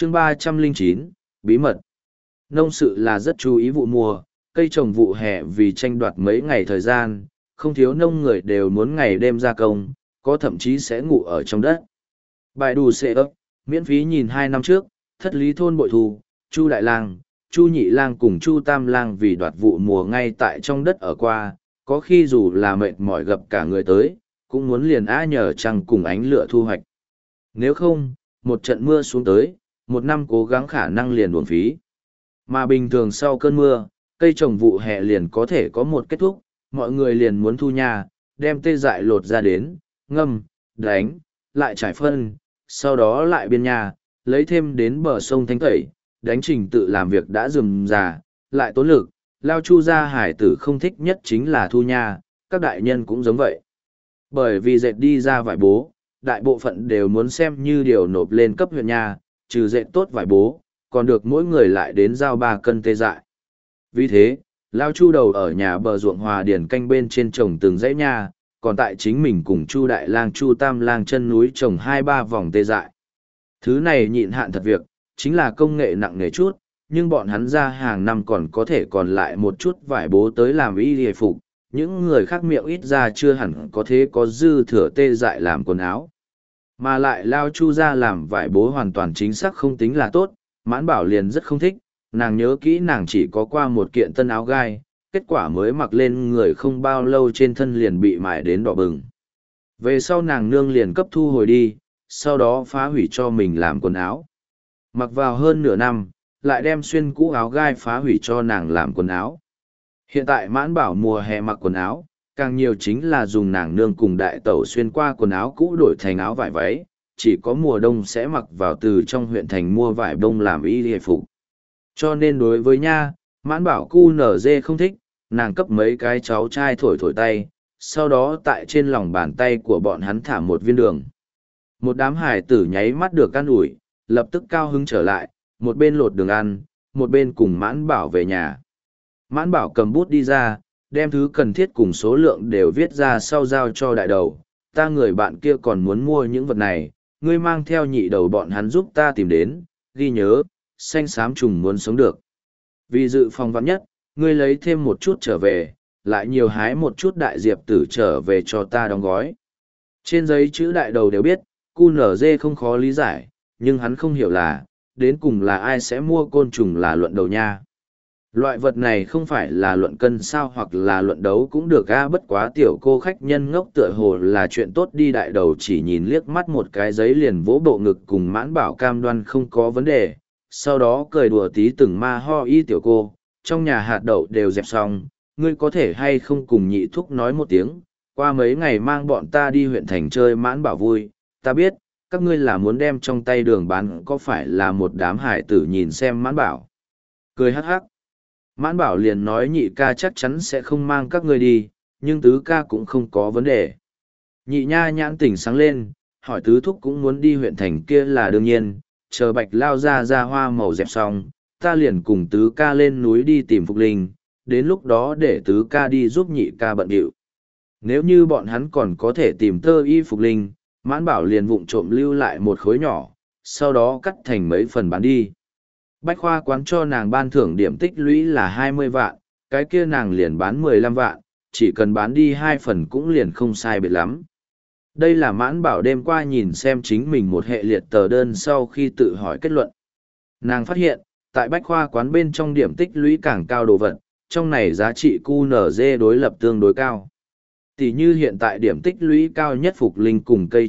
Chương 309, Bí mật. Nông sự là rất chú ý vụ mùa, cây trồng vụ hè vì tranh đoạt mấy ngày thời gian, không thiếu nông người đều muốn ngày đêm gia công, có thậm chí sẽ ngủ ở trong đất. Bài đù xệ ấp, miễn phí nhìn 2 năm trước, thất lý thôn bội thù, Chu Đại Lang, Chu Nhị Lang cùng Chu Tam Lang vì đoạt vụ mùa ngay tại trong đất ở qua, có khi dù là mệt mỏi gặp cả người tới, cũng muốn liền nhờ trăng cùng ánh lửa thu hoạch. Nếu không, một trận mưa xuống tới, một năm cố gắng khả năng liền uổng phí. Mà bình thường sau cơn mưa, cây trồng vụ hè liền có thể có một kết thúc, mọi người liền muốn thu nhà, đem tê dại lột ra đến, ngâm, đánh, lại trải phân, sau đó lại biên nhà, lấy thêm đến bờ sông thanh tẩy, đánh trình tự làm việc đã rườm rà, lại tốn lực, lao chu gia hải tử không thích nhất chính là thu nhà, các đại nhân cũng giống vậy. Bởi vì dệt đi ra vải bố, đại bộ phận đều muốn xem như điều nộp lên cấp huyện nhà, trừ dệt tốt vải bố, còn được mỗi người lại đến giao 3 cân tê dại. Vì thế, lao chu đầu ở nhà bờ ruộng hòa điển canh bên trên trồng từng dãy nhà, còn tại chính mình cùng Chu Đại Lang Chu Tam Lang chân núi trồng 2-3 vòng tê dại. Thứ này nhịn hạn thật việc, chính là công nghệ nặng nề chút, nhưng bọn hắn ra hàng năm còn có thể còn lại một chút vải bố tới làm y hề phục, những người khác miệng ít ra chưa hẳn có thế có dư thừa tê dại làm quần áo. Mà lại lao chu ra làm vải bố hoàn toàn chính xác không tính là tốt, Mãn Bảo liền rất không thích, nàng nhớ kỹ nàng chỉ có qua một kiện tân áo gai, kết quả mới mặc lên người không bao lâu trên thân liền bị mài đến đỏ bừng. Về sau nàng nương liền cấp thu hồi đi, sau đó phá hủy cho mình làm quần áo. Mặc vào hơn nửa năm, lại đem xuyên cũ áo gai phá hủy cho nàng làm quần áo. Hiện tại Mãn Bảo mùa hè mặc quần áo, càng nhiều chính là dùng nàng nương cùng đại tẩu xuyên qua quần áo cũ đổi thành áo vải váy, chỉ có mùa đông sẽ mặc vào từ trong huyện thành mua vải bông làm y hề phục. Cho nên đối với nha, Mãn Bảo cu nở dê không thích, nàng cấp mấy cái cháu trai thổi thổi tay, sau đó tại trên lòng bàn tay của bọn hắn thả một viên đường. Một đám hải tử nháy mắt được ăn ủi, lập tức cao hứng trở lại, một bên lột đường ăn, một bên cùng Mãn Bảo về nhà. Mãn Bảo cầm bút đi ra, đem thứ cần thiết cùng số lượng đều viết ra sau giao cho đại đầu. Ta người bạn kia còn muốn mua những vật này, ngươi mang theo nhị đầu bọn hắn giúp ta tìm đến, ghi nhớ, xanh xám trùng muốn sống được. Vì dự phòng vắn nhất, ngươi lấy thêm một chút trở về, lại nhiều hái một chút đại diệp tử trở về cho ta đóng gói. Trên giấy chữ đại đầu đều biết, QNZ không khó lý giải, nhưng hắn không hiểu là, đến cùng là ai sẽ mua côn trùng là luận đầu nha. Loại vật này không phải là luận cân sao hoặc là luận đấu cũng được bất quá tiểu cô khách nhân ngốc tựa hồ là chuyện tốt đi đại đầu chỉ nhìn liếc mắt một cái giấy liền vỗ bộ ngực cùng Mãn Bảo cam đoan không có vấn đề, sau đó cười đùa tí từng ma ho y tiểu cô, trong nhà hạt đậu đều dẹp xong, ngươi có thể hay không cùng nhị thúc nói một tiếng, qua mấy ngày mang bọn ta đi huyện thành chơi Mãn Bảo vui, ta biết, các ngươi là muốn đem trong tay đường bán có phải là một đám hải tử nhìn xem Mãn Bảo. Cười hắc hắc. Mãn Bảo liền nói nhị ca chắc chắn sẽ không mang các ngươi đi, nhưng tứ ca cũng không có vấn đề. Nhị nha nhãn tỉnh sáng lên, hỏi tứ thúc cũng muốn đi huyện thành kia là đương nhiên, chờ Bạch lao ra hoa màu dẹp xong, ta liền cùng tứ ca lên núi đi tìm Phục Linh, đến lúc đó để tứ ca đi giúp nhị ca bận điệu. Nếu như bọn hắn còn có thể tìm tơ y Phục Linh, Mãn Bảo liền vụng trộm lưu lại một khối nhỏ, sau đó cắt thành mấy phần bán đi. Bách khoa quán cho nàng ban thưởng điểm tích lũy là 20 vạn, cái kia nàng liền bán 15 vạn, chỉ cần bán đi 2 phần cũng liền không sai biệt lắm. Đây là Mãn Bảo đêm qua nhìn xem chính mình một hệ liệt tờ đơn sau khi tự hỏi kết luận. Nàng phát hiện, tại bách khoa quán bên trong điểm tích lũy càng cao đồ vật, trong này giá trị QNZ đối lập tương đối cao. Tỷ như hiện tại điểm tích lũy cao nhất Phục Linh cùng cây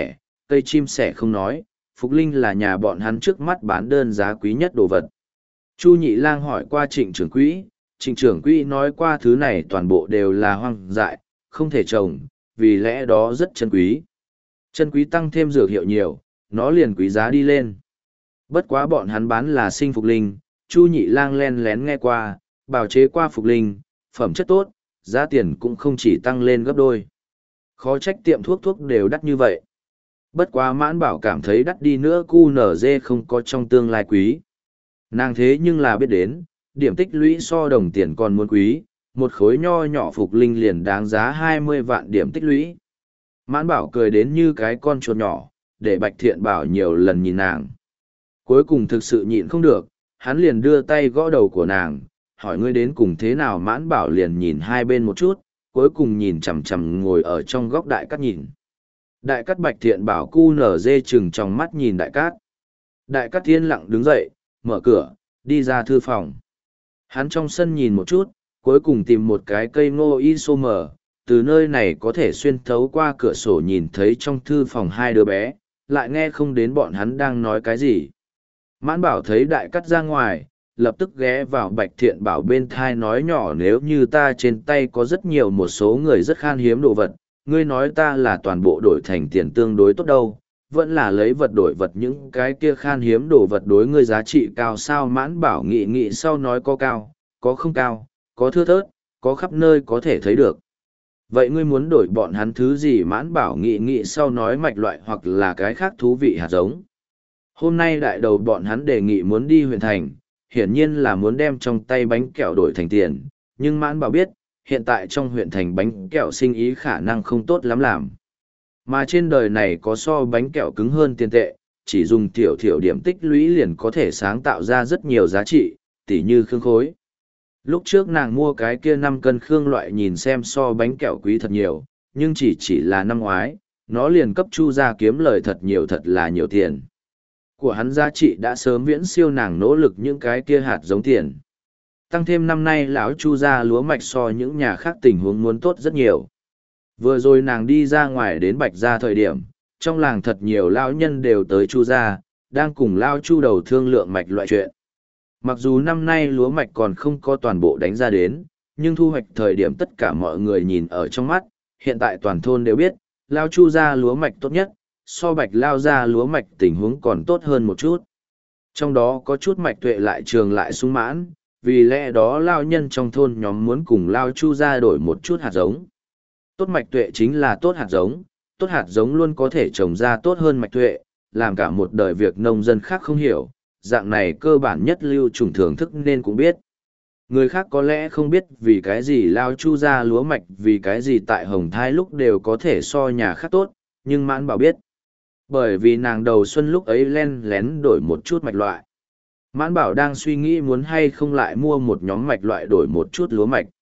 chim sẻ không nói, Phục Linh là nhà bọn hắn trước mắt bán đơn giá quý nhất đồ vật. Chu Nhị Lang hỏi qua Trịnh trưởng quỹ nói qua thứ này toàn bộ đều là hoang dại, không thể trồng, vì lẽ đó rất chân quý. Chân quý tăng thêm dược hiệu nhiều, nó liền quý giá đi lên. Bất quá bọn hắn bán là sinh Phục Linh, Chu Nhị Lang len lén nghe qua, bào chế qua Phục Linh, phẩm chất tốt, giá tiền cũng không chỉ tăng lên gấp đôi. Khó trách tiệm thuốc đều đắt như vậy. Bất quá Mãn Bảo cảm thấy đắt đi nữa QNZ không có trong tương lai quý. Nàng thế nhưng là biết đến, điểm tích lũy so đồng tiền còn muốn quý, một khối nho nhỏ Phục Linh liền đáng giá 20 vạn điểm tích lũy. Mãn Bảo cười đến như cái con chuột nhỏ, để Bạch Thiện Bảo nhiều lần nhìn nàng. Cuối cùng thực sự nhịn không được, hắn liền đưa tay gõ đầu của nàng, hỏi ngươi đến cùng thế nào. Mãn Bảo liền nhìn hai bên một chút, cuối cùng nhìn chằm chằm ngồi ở trong góc Đại Cát nhìn. Đại Cát Bạch Thiện Bảo cu nở dê chừng trong mắt nhìn Đại Cát. Đại Cát Thiên lặng đứng dậy, mở cửa, đi ra thư phòng. Hắn trong sân nhìn một chút, cuối cùng tìm một cái cây ngô isomer, từ nơi này có thể xuyên thấu qua cửa sổ nhìn thấy trong thư phòng hai đứa bé, lại nghe không đến bọn hắn đang nói cái gì. Mãn Bảo thấy Đại Cát ra ngoài, lập tức ghé vào Bạch Thiện Bảo bên thai nói nhỏ, nếu như ta trên tay có rất nhiều một số người rất khan hiếm đồ vật, ngươi nói ta là toàn bộ đổi thành tiền tương đối tốt đâu, vẫn là lấy vật đổi vật, những cái kia khan hiếm đồ vật đối ngươi giá trị cao sao. Mãn Bảo nghị nghị sau nói có cao, có không cao, có thưa thớt, có khắp nơi có thể thấy được. Vậy ngươi muốn đổi bọn hắn thứ gì? Mãn Bảo nghị nghị sau nói mạch loại hoặc là cái khác thú vị hạt giống. Hôm nay đại đầu bọn hắn đề nghị muốn đi huyện thành, hiển nhiên là muốn đem trong tay bánh kẹo đổi thành tiền, nhưng Mãn Bảo biết, hiện tại trong huyện thành bánh kẹo sinh ý khả năng không tốt lắm làm. Mà trên đời này có so bánh kẹo cứng hơn tiền tệ, chỉ dùng tiểu thiểu điểm tích lũy liền có thể sáng tạo ra rất nhiều giá trị, tỉ như khương khối. Lúc trước nàng mua cái kia 5 cân khương loại nhìn xem so bánh kẹo quý thật nhiều, nhưng chỉ là năm ngoái, nó liền cấp Chu gia kiếm lời thật là nhiều tiền. Của hắn giá trị đã sớm viễn siêu nàng nỗ lực những cái kia hạt giống tiền. Tăng thêm năm nay lão Chu gia lúa mạch so những nhà khác tình huống muốn tốt rất nhiều. Vừa rồi nàng đi ra ngoài đến Bạch gia thời điểm, trong làng thật nhiều lão nhân đều tới Chu gia, đang cùng lão Chu đầu thương lượng mạch loại chuyện. Mặc dù năm nay lúa mạch còn không có toàn bộ đánh ra đến, nhưng thu hoạch thời điểm tất cả mọi người nhìn ở trong mắt, hiện tại toàn thôn đều biết, lão Chu gia lúa mạch tốt nhất, so Bạch lao gia lúa mạch tình huống còn tốt hơn một chút. Trong đó có chút mạch tuệ lại trường lại sung mãn, vì lẽ đó lao nhân trong thôn nhóm muốn cùng lao Chu gia đổi một chút hạt giống. Tốt mạch tuệ chính là tốt hạt giống luôn có thể trồng ra tốt hơn mạch tuệ, làm cả một đời việc nông dân khác không hiểu, dạng này cơ bản nhất lưu trùng thưởng thức nên cũng biết. Người khác có lẽ không biết vì cái gì lao Chu gia lúa mạch, vì cái gì tại Hồng Thai lúc đều có thể so nhà khác tốt, nhưng Mãn Bảo biết. Bởi vì nàng đầu xuân lúc ấy len lén đổi một chút mạch loại. Mãn Bảo đang suy nghĩ muốn hay không lại mua một nhóm mạch loại đổi một chút lúa mạch.